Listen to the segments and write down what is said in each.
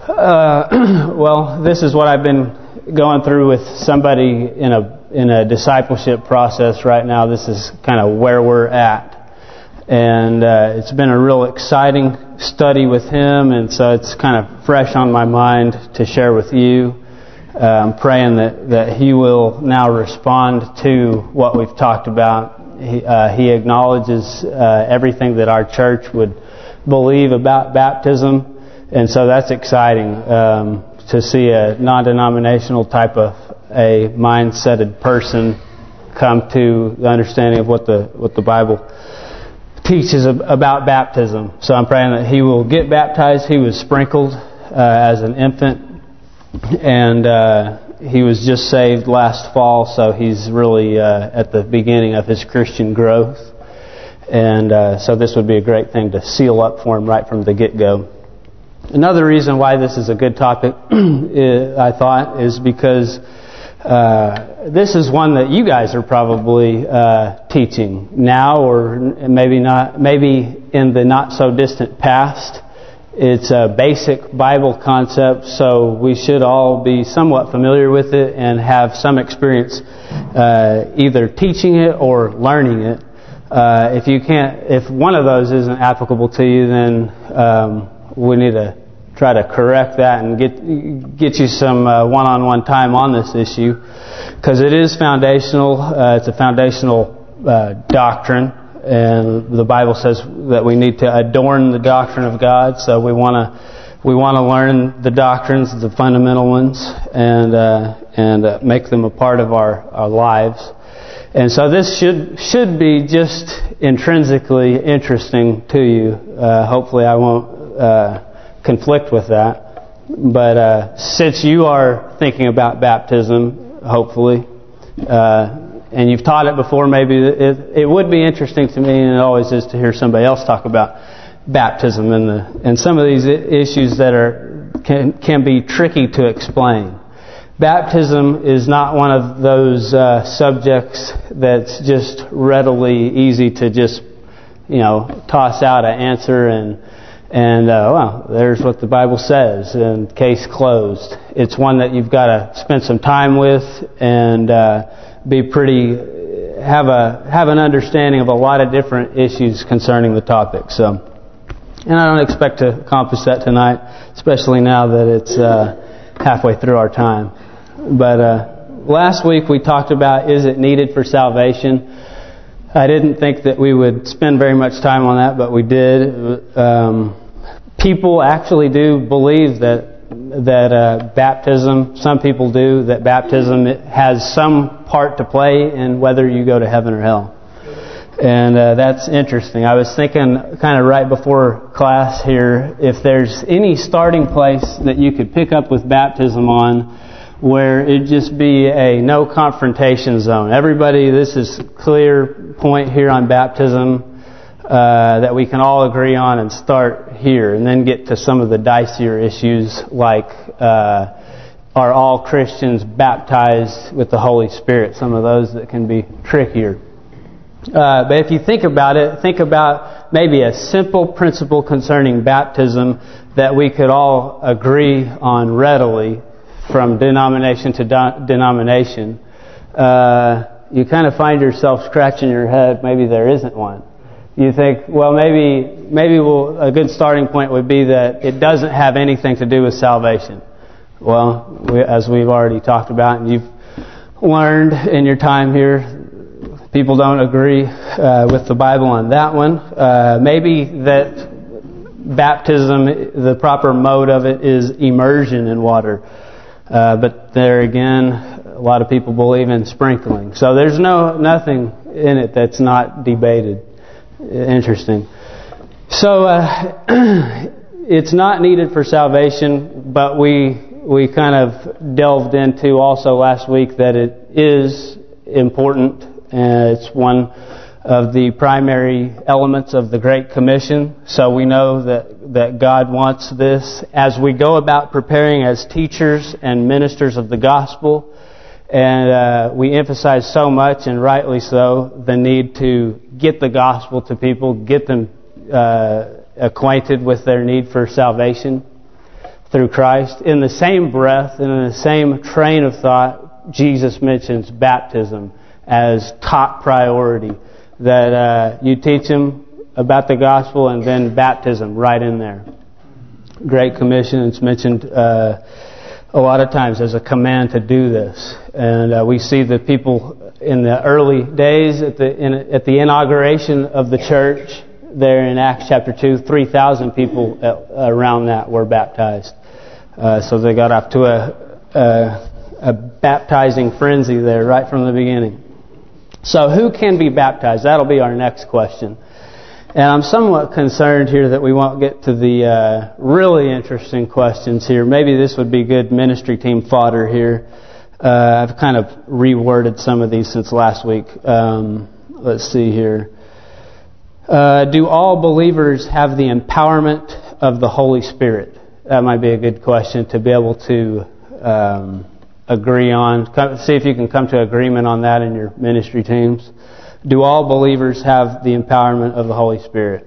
Well, this is what I've been going through with somebody in a discipleship process right now. This is kind of where we're at. And it's been a real exciting study with him, and so it's kind of fresh on my mind to share with you. I'm praying that he will now respond to what we've talked about. He acknowledges everything that our church would believe about baptism, and so that's exciting to see a non-denominational type of a mindseted person come to the understanding of what the Bible teaches about baptism. So I'm praying that he will get baptized. He was sprinkled as an infant, and he was just saved last fall, so he's really at the beginning of his Christian growth. And so this would be a great thing to seal up for him right from the get-go. Another reason why this is a good topic, I thought, is because this is one that you guys are probably teaching now, or maybe not, maybe in the not so distant past. It's a basic Bible concept, so we should all be somewhat familiar with it and have some experience either teaching it or learning it. If one of those isn't applicable to you, then we need to try to correct that and get you some one-on-one time on this issue, because it is foundational. It's a foundational doctrine, and the Bible says that we need to adorn the doctrine of God. So we want to learn the doctrines, the fundamental ones, and make them a part of our lives. And so this should be just intrinsically interesting to you. Hopefully I won't conflict with that. But since you are thinking about baptism, hopefully, and you've taught it before, maybe it would be interesting to me, and it always is, to hear somebody else talk about baptism and some of these issues that can be tricky to explain. Baptism is not one of those subjects that's just readily easy to just, toss out an answer and well, there's what the Bible says, and case closed. It's one that you've got to spend some time with and have an understanding of a lot of different issues concerning the topic. So, and I don't expect to accomplish that tonight, especially now that it's halfway through our time. But last week we talked about, is it needed for salvation? I didn't think that we would spend very much time on that, but we did. People actually do believe that baptism, some people do, that baptism has some part to play in whether you go to heaven or hell. And that's interesting. I was thinking kind of right before class here, if there's any starting place that you could pick up with baptism on, where it'd just be a no confrontation zone. Everybody, this is a clear point here on baptism that we can all agree on, and start here, and then get to some of the dicier issues like are all Christians baptized with the Holy Spirit? Some of those that can be trickier. But if you think about it, think about maybe a simple principle concerning baptism that we could all agree on readily from denomination to denomination. You kind of find yourself scratching your head, maybe there isn't one. You think, well, maybe a good starting point would be that it doesn't have anything to do with salvation. Well, as we've already talked about, and you've learned in your time here, people don't agree with the Bible on that one. Maybe that baptism, the proper mode of it is immersion in water. But there again, a lot of people believe in sprinkling. So there's nothing in it that's not debated. Interesting. So it's not needed for salvation, but we kind of delved into also last week that it is important, and it's one of the primary elements of the Great Commission. So we know that God wants this as we go about preparing as teachers and ministers of the gospel. And we emphasize so much, and rightly so, the need to get the gospel to people, get them acquainted with their need for salvation. through Christ. In the same breath and in the same train of thought, Jesus mentions baptism as top priority. That you teach them about the gospel and then baptism right in there. Great Commission, it's mentioned a lot of times as a command to do this. And we see the people in the early days at the inauguration of the church there in Acts chapter 2, 3,000 people around that were baptized. So they got off to a baptizing frenzy there right from the beginning. So who can be baptized? That'll be our next question. And I'm somewhat concerned here that we won't get to the really interesting questions here. Maybe this would be good ministry team fodder here. I've kind of reworded some of these since last week. Let's see here. Do all believers have the empowerment of the Holy Spirit? That might be a good question to be able to agree on. See if you can come to agreement on that in your ministry teams. Do all believers have the empowerment of the Holy Spirit?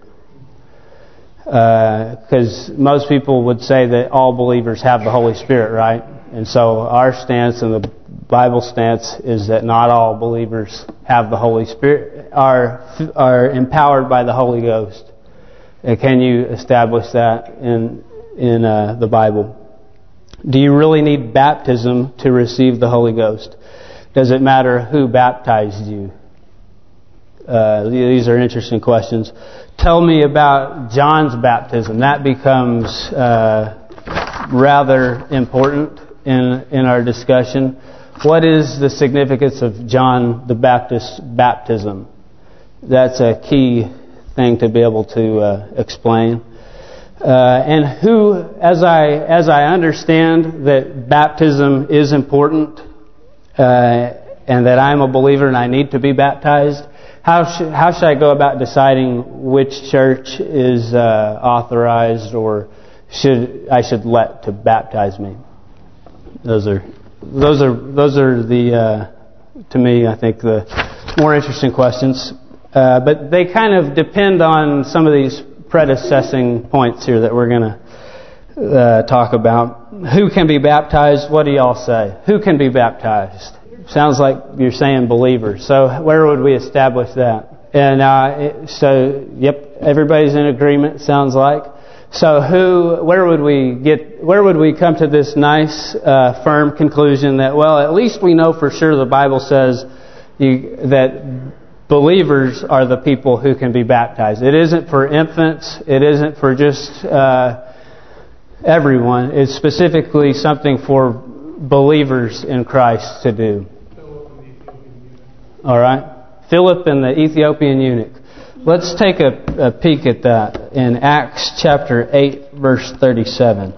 Because most people would say that all believers have the Holy Spirit, right? And so our stance and the Bible stance is that not all believers have the Holy Spirit, are empowered by the Holy Ghost. Can you establish that in the Bible? Do you really need baptism to receive the Holy Ghost? Does it matter who baptized you? These are interesting questions. Tell me about John's baptism. That becomes rather important in our discussion. What is the significance of John the Baptist's baptism? That's a key thing to be able to explain. And who, as I understand that baptism is important, and that I'm a believer and I need to be baptized, how should I go about deciding which church is authorized or I should let to baptize me? Those are the to me, I think, the more interesting questions. But they kind of depend on some of these predecessing points here that we're going to talk about. Who can be baptized? What do y'all say? Who can be baptized? Sounds like you're saying believers. So where would we establish that? And yep, everybody's in agreement, sounds like. So where would we come to this nice, firm conclusion that, well, at least we know for sure the Bible says that believers are the people who can be baptized. It isn't for infants. It isn't for just everyone. It's specifically something for believers in Christ to do. All right. Philip and the Ethiopian eunuch. Let's take a peek at that in Acts chapter 8, verse 37.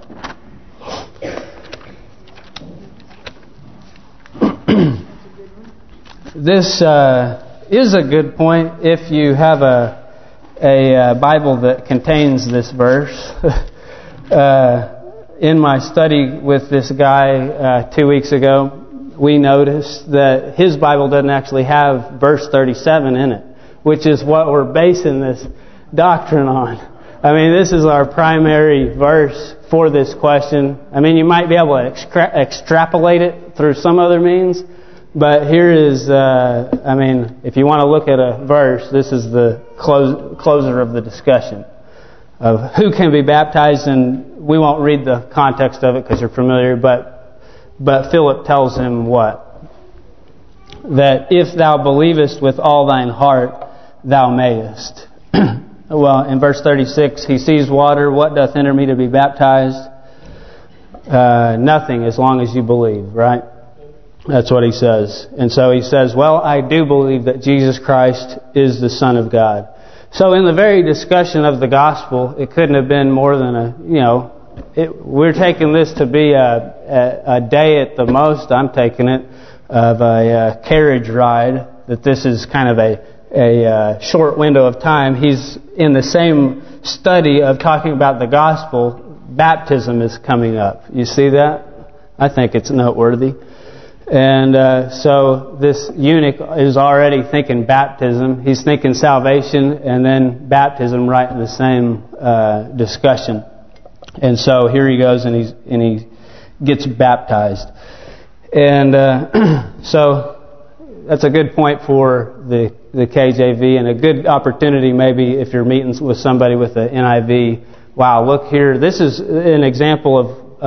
This is a good point if you have a Bible that contains this verse. In my study with this guy 2 weeks ago, we noticed that his Bible doesn't actually have verse 37 in it, which is what we're basing this doctrine on. I mean, this is our primary verse for this question. I mean, you might be able to extrapolate it through some other means, but here is, if you want to look at a verse, this is the closer of the discussion of who can be baptized, and we won't read the context of it because you're familiar, but Philip tells him what? That if thou believest with all thine heart, thou mayest. Well, in verse 36, he sees water. What doth hinder me to be baptized? Nothing, as long as you believe, right? That's what he says. And so he says, well, I do believe that Jesus Christ is the Son of God. So in the very discussion of the gospel, it couldn't have been more than we're taking this to be a day at the most. I'm taking it of a carriage ride, that this is kind of a short window of time. He's in the same study of talking about the gospel. Baptism is coming up. You see that? I think it's noteworthy. And so this eunuch is already thinking baptism. He's thinking salvation and then baptism right in the same discussion. And so here he goes, and he gets baptized. And so that's a good point for the KJV, and a good opportunity maybe if you're meeting with somebody with the NIV. Wow, look here. This is an example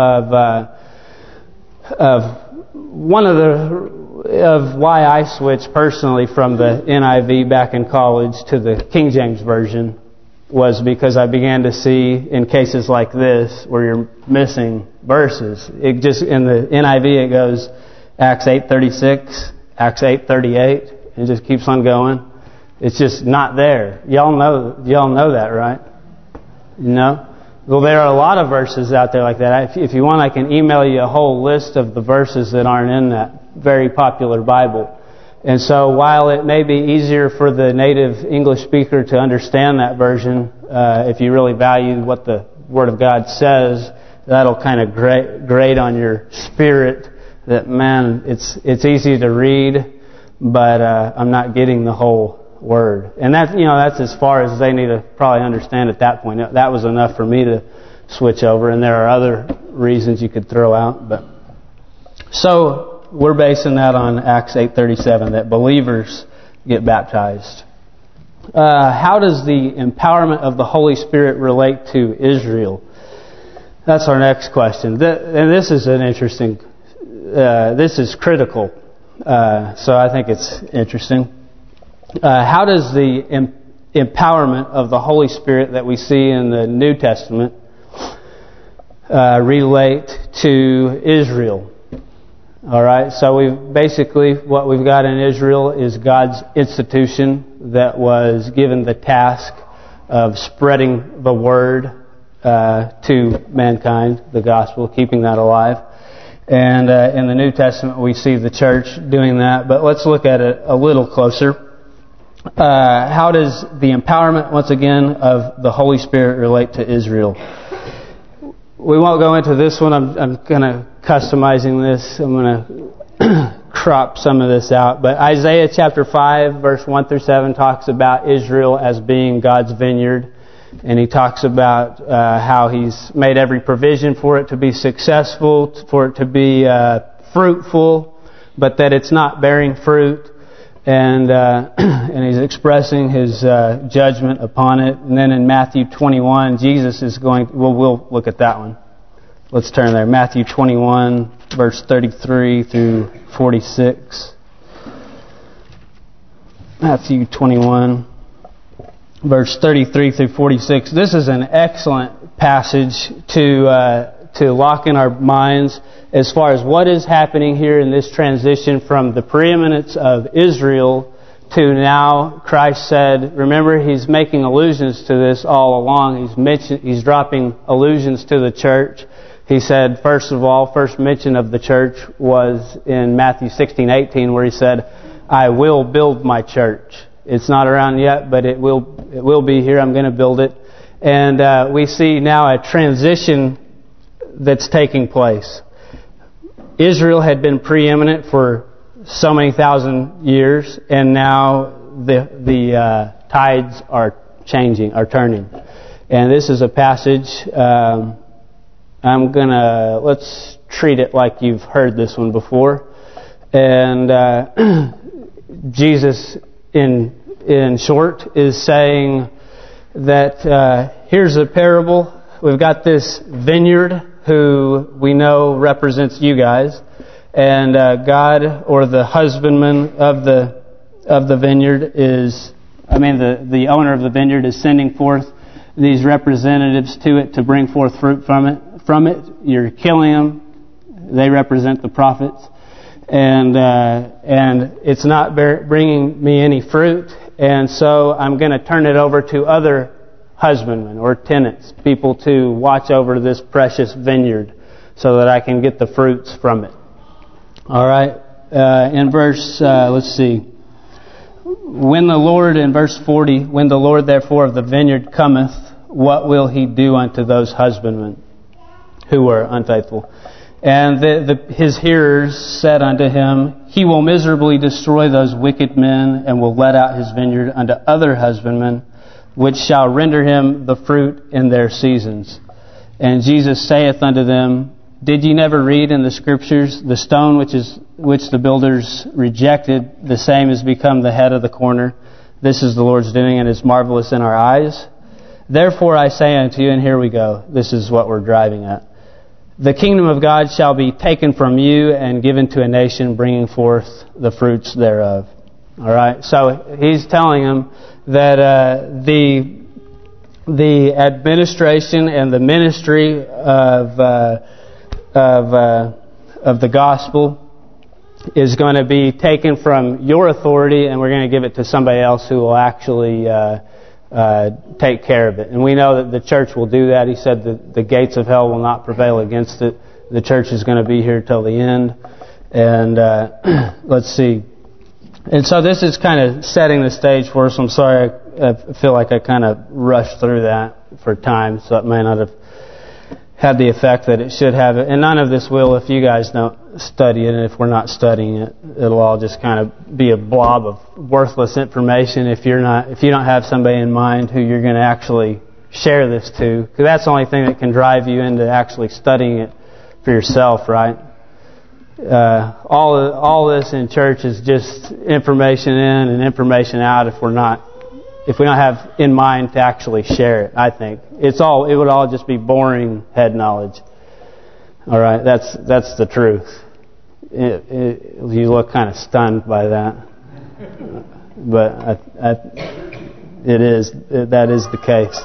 of why I switched personally from the NIV back in college to the King James Version, was because I began to see in cases like this where you're missing verses. It just, in the NIV it goes Acts 8:36, Acts 8:38, and it just keeps on going. It's just not there. Y'all know that, right? You know? Well, there are a lot of verses out there like that. If you want, I can email you a whole list of the verses that aren't in that very popular Bible. And so while it may be easier for the native English speaker to understand that version, if you really value what the Word of God says, that'll kind of grate on your spirit that, man, it's easy to read, but I'm not getting the whole Word. And that's as far as they need to probably understand at that point. That was enough for me to switch over, and there are other reasons you could throw out. But so we're basing that on Acts 8:37, that believers get baptized. How does the empowerment of the Holy Spirit relate to Israel? That's our next question. And this is an interesting, this is critical. So I think it's interesting. How does the empowerment of the Holy Spirit that we see in the New Testament relate to Israel? All right, so what we've got in Israel is God's institution that was given the task of spreading the word to mankind, the gospel, keeping that alive. And in the New Testament, we see the church doing that. But let's look at it a little closer. How does the empowerment, once again, of the Holy Spirit relate to Israel? We won't go into this one. I'm going to customizing this. I'm going to crop some of this out. But Isaiah chapter 5, verse 1 through 7 talks about Israel as being God's vineyard. And he talks about how He's made every provision for it to be successful, for it to be fruitful, but that it's not bearing fruit. And He's expressing His judgment upon it. And then in Matthew 21, Jesus is going... We'll look at that one. Let's turn there. Matthew 21, verse 33 through 46. Matthew 21, verse 33 through 46. This is an excellent passage to lock in our minds as far as what is happening here in this transition from the preeminence of Israel to now Christ said, remember, He's making allusions to this all along. He's dropping allusions to the church. He said, first mention of the church was in Matthew 16:18, where He said, I will build my church. It's not around yet, but it will be here. I'm going to build it. And we see now a transition that's taking place. Israel had been preeminent for so many thousand years, and now the tides are changing, are turning. And this is a passage... let's treat it like you've heard this one before. And Jesus, in short, is saying that here's a parable. We've got this vineyard who we know represents you guys. And God, or the husbandman of the vineyard the owner of the vineyard is sending forth these representatives to it to bring forth fruit from it. You're killing them. They represent the prophets. And it's not bringing me any fruit. And so I'm going to turn it over to other husbandmen or tenants, people to watch over this precious vineyard so that I can get the fruits from it. All right. In verse, let's see. In verse 40, when the Lord therefore of the vineyard cometh, what will He do unto those husbandmen who were unfaithful? And His hearers said unto Him, He will miserably destroy those wicked men, and will let out His vineyard unto other husbandmen, which shall render Him the fruit in their seasons. And Jesus saith unto them, Did ye never read in the Scriptures, the stone which the builders rejected, the same is become the head of the corner? This is the Lord's doing, and is marvelous in our eyes. Therefore I say unto you," and here we go, this is what we're driving at, "The kingdom of God shall be taken from you and given to a nation, bringing forth the fruits thereof." All right, so he's telling them that the administration and the ministry of the gospel is going to be taken from your authority, and we're going to give it to somebody else who will actually take care of it. And we know that the church will do that. He said that the gates of hell will not prevail against it. The church is going to be here till the end. And let's see. And so this is kind of setting the stage for us. I'm sorry, I feel like I kind of rushed through that for time, so it may not have had the effect that it should have. And none of this will if you guys don't study it, and if we're not studying it, it'll all just kind of be a blob of worthless information if you don't have somebody in mind who you're going to actually share this to, because that's the only thing that can drive you into actually studying it for yourself, right? All this in church is just information in and information out if we don't have in mind to actually share it. I think it would all just be boring head knowledge. All right, that's the truth. You look kind of stunned by that, but that is the case.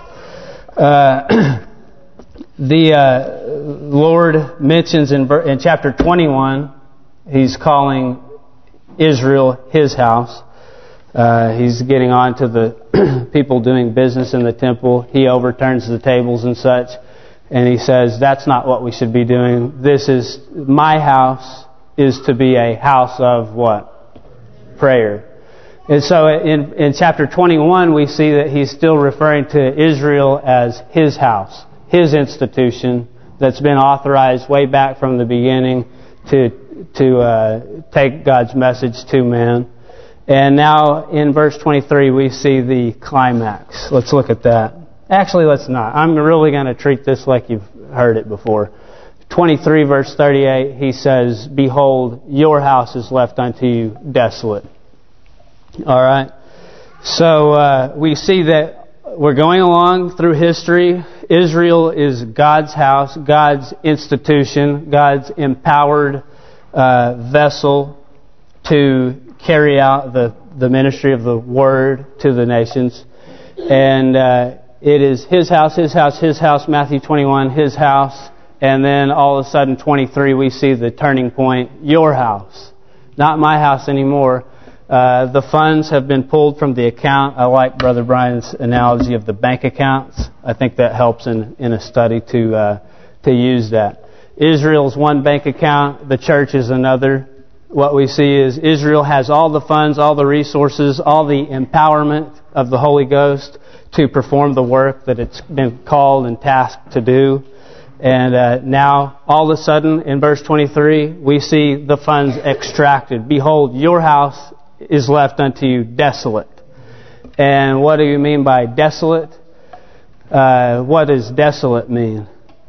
The Lord mentions in chapter 21, He's calling Israel His house. He's getting on to the people doing business in the temple. He overturns the tables and such, and He says, that's not what we should be doing. My house is to be a house of what? Prayer. And so in chapter 21, we see that He's still referring to Israel as His house, His institution that's been authorized way back from the beginning to take God's message to man. And now in verse 23 we see the climax. Let's look at that. Actually, let's not. I'm really going to treat this like you've heard it before. 23 verse 38, He says, "Behold, your house is left unto you desolate." All right. So we see that we're going along through history. Israel is God's house, God's institution, God's empowered vessel to carry out the ministry of the Word to the nations. And it is His house, His house, His house, Matthew 21, His house. And then all of a sudden, 23, we see the turning point, your house. Not my house anymore. The funds have been pulled from the account. I like Brother Brian's analogy of the bank accounts. I think that helps in a study to use that. Israel's one bank account, the church is another. What we see is Israel has all the funds, all the resources, all the empowerment of the Holy Ghost to perform the work that it's been called and tasked to do. And now, all of a sudden, in verse 23, we see the funds extracted. "Behold, your house is left unto you desolate." And what do you mean by desolate? What does desolate mean?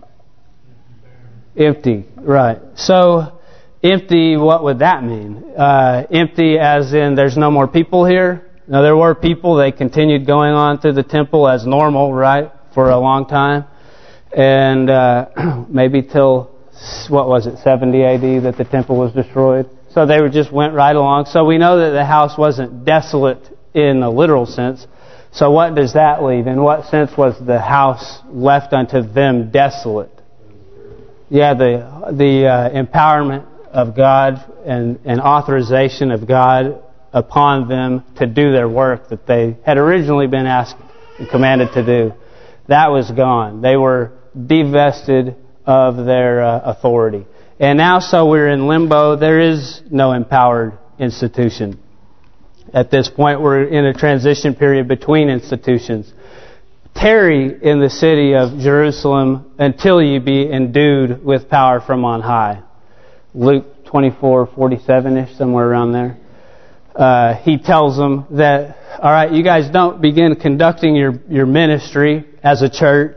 Empty, right. So, empty, what would that mean? Empty as in there's no more people here? Now, there were people. They continued going on through the temple as normal, right, for a long time. And maybe till, 70 A.D. that the temple was destroyed. So they just went right along. So we know that the house wasn't desolate in the literal sense. So what does that leave? In what sense was the house left unto them desolate? Yeah, the empowerment of God and authorization of God upon them to do their work that they had originally been asked and commanded to do. That was gone. They were divested of their authority. And now, so we're in limbo. There is no empowered institution. At this point, we're in a transition period between institutions. Tarry in the city of Jerusalem until you be endued with power from on high. Luke 24:47-ish, somewhere around there. He tells them that, all right, you guys don't begin conducting your ministry as a church,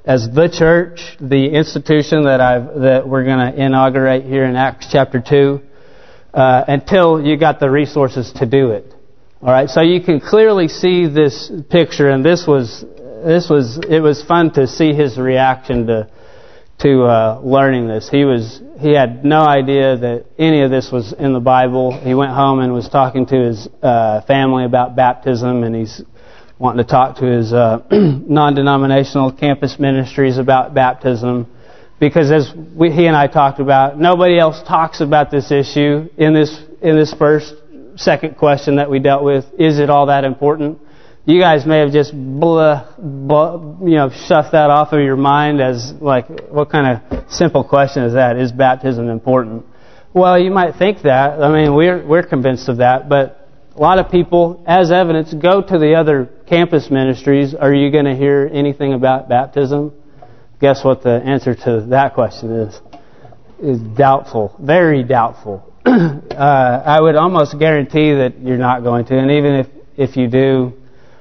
as the church, the institution that we're going to inaugurate here in Acts chapter 2, until you got the resources to do it. All right, so you can clearly see this picture, and it was fun to see his reaction to learning this. He had no idea that any of this was in the Bible. He went home and was talking to his family about baptism, and he's wanting to talk to his non-denominational campus ministries about baptism, because as he and I talked about, nobody else talks about this issue in this second question that we dealt with. Is it all that important? You guys may have just shuffed that off of your mind as like, what kind of simple question is that? Is baptism important? Well, you might think that. I mean, we're convinced of that, but a lot of people, as evidence, go to the other campus ministries. Are you going to hear anything about baptism? Guess what the answer to that question is? Is doubtful, very doubtful. I would almost guarantee that you're not going to, and even if you do,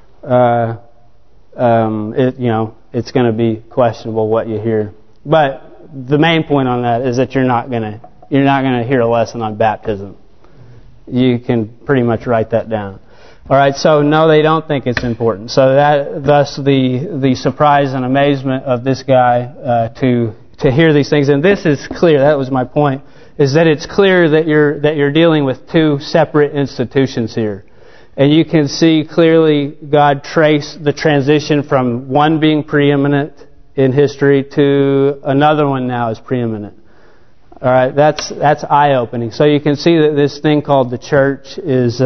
it's going to be questionable what you hear. But the main point on that is that you're not going to hear a lesson on baptism. You can pretty much write that down. All right, so no, they don't think it's important. So thus the surprise and amazement of this guy to hear these things, and this is clear. That was my point. Is that it's clear that you're dealing with two separate institutions here. And you can see clearly God trace the transition from one being preeminent in history to another one now is preeminent. All right, that's eye-opening. So you can see that this thing called the church is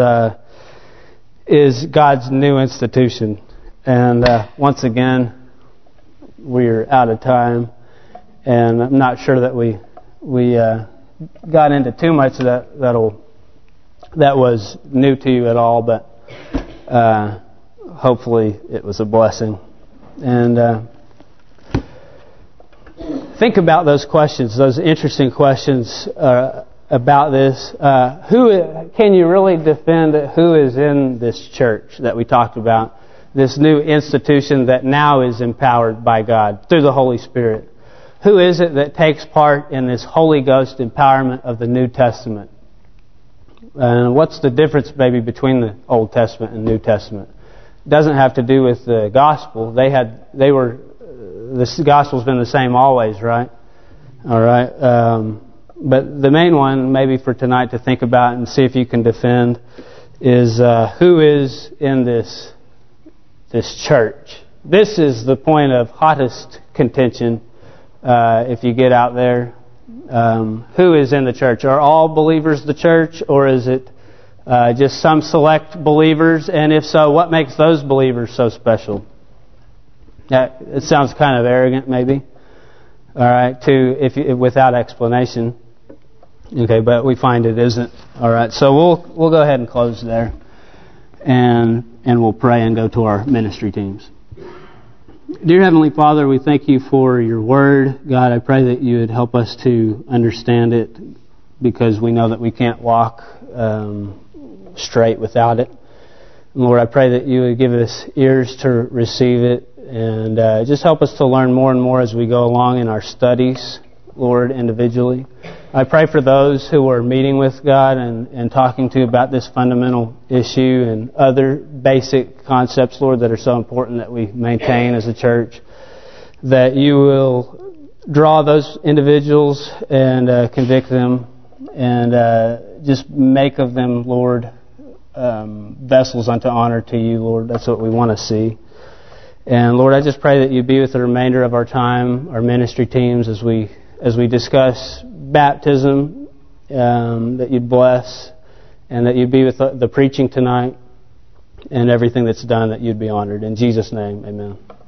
God's new institution. And once again, we're out of time, and I'm not sure that we got into too much that was new to you at all, but hopefully it was a blessing. And think about those questions, those interesting questions about this. Who can you really defend who is in this church that we talked about, this new institution that now is empowered by God through the Holy Spirit? Who is it that takes part in this Holy Ghost empowerment of the New Testament? And what's the difference maybe between the Old Testament and New Testament? It doesn't have to do with the gospel. The gospel's been the same always, right? All right. But the main one, maybe for tonight to think about and see if you can defend, is who is in this church. This is the point of hottest contention. If you get out there, who is in the church? Are all believers the church, or is it just some select believers? And if so, what makes those believers so special? It sounds kind of arrogant, maybe. All right, without explanation. Okay, but we find it isn't. All right, so we'll go ahead and close there, and we'll pray and go to our ministry teams. Dear Heavenly Father, we thank you for your word. God, I pray that you would help us to understand it, because we know that we can't walk straight without it. And Lord, I pray that you would give us ears to receive it, and just help us to learn more and more as we go along in our studies, Lord, individually. I pray for those who are meeting with God and talking to about this fundamental issue and other basic concepts, Lord, that are so important that we maintain as a church, that you will draw those individuals and convict them and just make of them, Lord, vessels unto honor to you, Lord. That's what we want to see. And Lord, I just pray that you be with the remainder of our time, our ministry teams, as we discuss baptism, that you'd bless, and that you'd be with the preaching tonight, and everything that's done, that you'd be honored. In Jesus' name, amen.